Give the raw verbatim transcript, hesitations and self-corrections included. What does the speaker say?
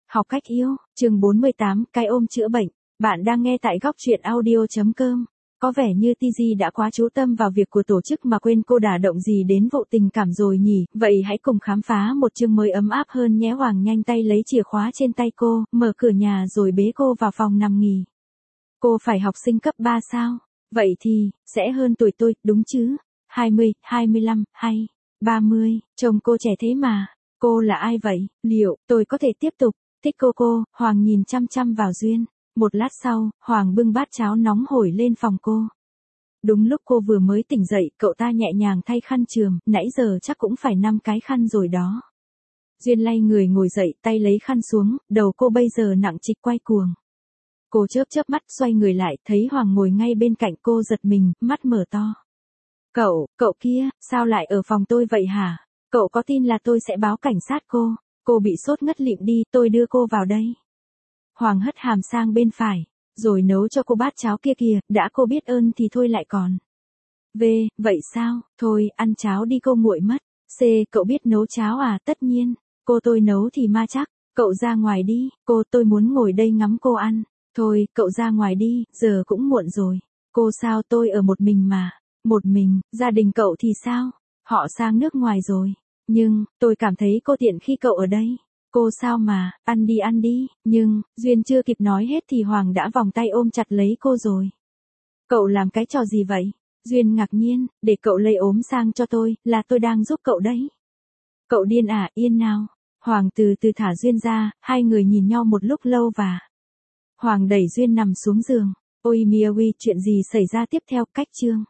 Học cách yêu, chương bốn mươi tám, cái ôm chữa bệnh. Bạn đang nghe tại góc truyện audio chấm com. Có vẻ như tê giê đã quá chú tâm vào việc của tổ chức mà quên cô đả động gì đến vụ tình cảm rồi nhỉ. Vậy hãy cùng khám phá một chương mới ấm áp hơn nhé. Hoàng nhanh tay lấy chìa khóa trên tay cô, mở cửa nhà rồi bế cô vào phòng nằm nghỉ. Cô phải học sinh cấp ba sao? Vậy thì, sẽ hơn tuổi tôi, đúng chứ? hai mươi, hai mươi lăm, hay ba mươi, trông cô trẻ thế mà. Cô là ai vậy? Liệu, tôi có thể tiếp tục? Thích cô cô, Hoàng nhìn chăm chăm vào Duyên. Một lát sau, Hoàng bưng bát cháo nóng hổi lên phòng cô. Đúng lúc cô vừa mới tỉnh dậy, cậu ta nhẹ nhàng thay khăn chườm, nãy giờ chắc cũng phải năm cái khăn rồi đó. Duyên lay người ngồi dậy, tay lấy khăn xuống, đầu cô bây giờ nặng trịch quay cuồng. Cô chớp chớp mắt xoay người lại, thấy Hoàng ngồi ngay bên cạnh cô giật mình, mắt mở to. Cậu, cậu kia, sao lại ở phòng tôi vậy hả? Cậu có tin là tôi sẽ báo cảnh sát cô? Cô bị sốt ngất lịm đi, tôi đưa cô vào đây. Hoàng hất hàm sang bên phải, rồi nấu cho cô bát cháo kia kìa, đã cô biết ơn thì thôi lại còn. V, vậy sao, thôi, ăn cháo đi cô nguội mất. C, cậu biết nấu cháo à? Tất nhiên, cô tôi nấu thì ma chắc, cậu ra ngoài đi, cô tôi muốn ngồi đây ngắm cô ăn. Thôi, cậu ra ngoài đi, giờ cũng muộn rồi. Cô sao tôi ở một mình mà. Một mình, gia đình cậu thì sao? Họ sang nước ngoài rồi. Nhưng, tôi cảm thấy cô tiện khi cậu ở đây. Cô sao mà, ăn đi ăn đi, nhưng, Duyên chưa kịp nói hết thì Hoàng đã vòng tay ôm chặt lấy cô rồi. Cậu làm cái trò gì vậy? Duyên ngạc nhiên, để cậu lây ốm sang cho tôi, là tôi đang giúp cậu đấy. Cậu điên à, yên nào. Hoàng từ từ thả Duyên ra, hai người nhìn nhau một lúc lâu và... Hoàng đẩy Duyên nằm xuống giường. Ôi Miawi, chuyện gì xảy ra tiếp theo? Cách chương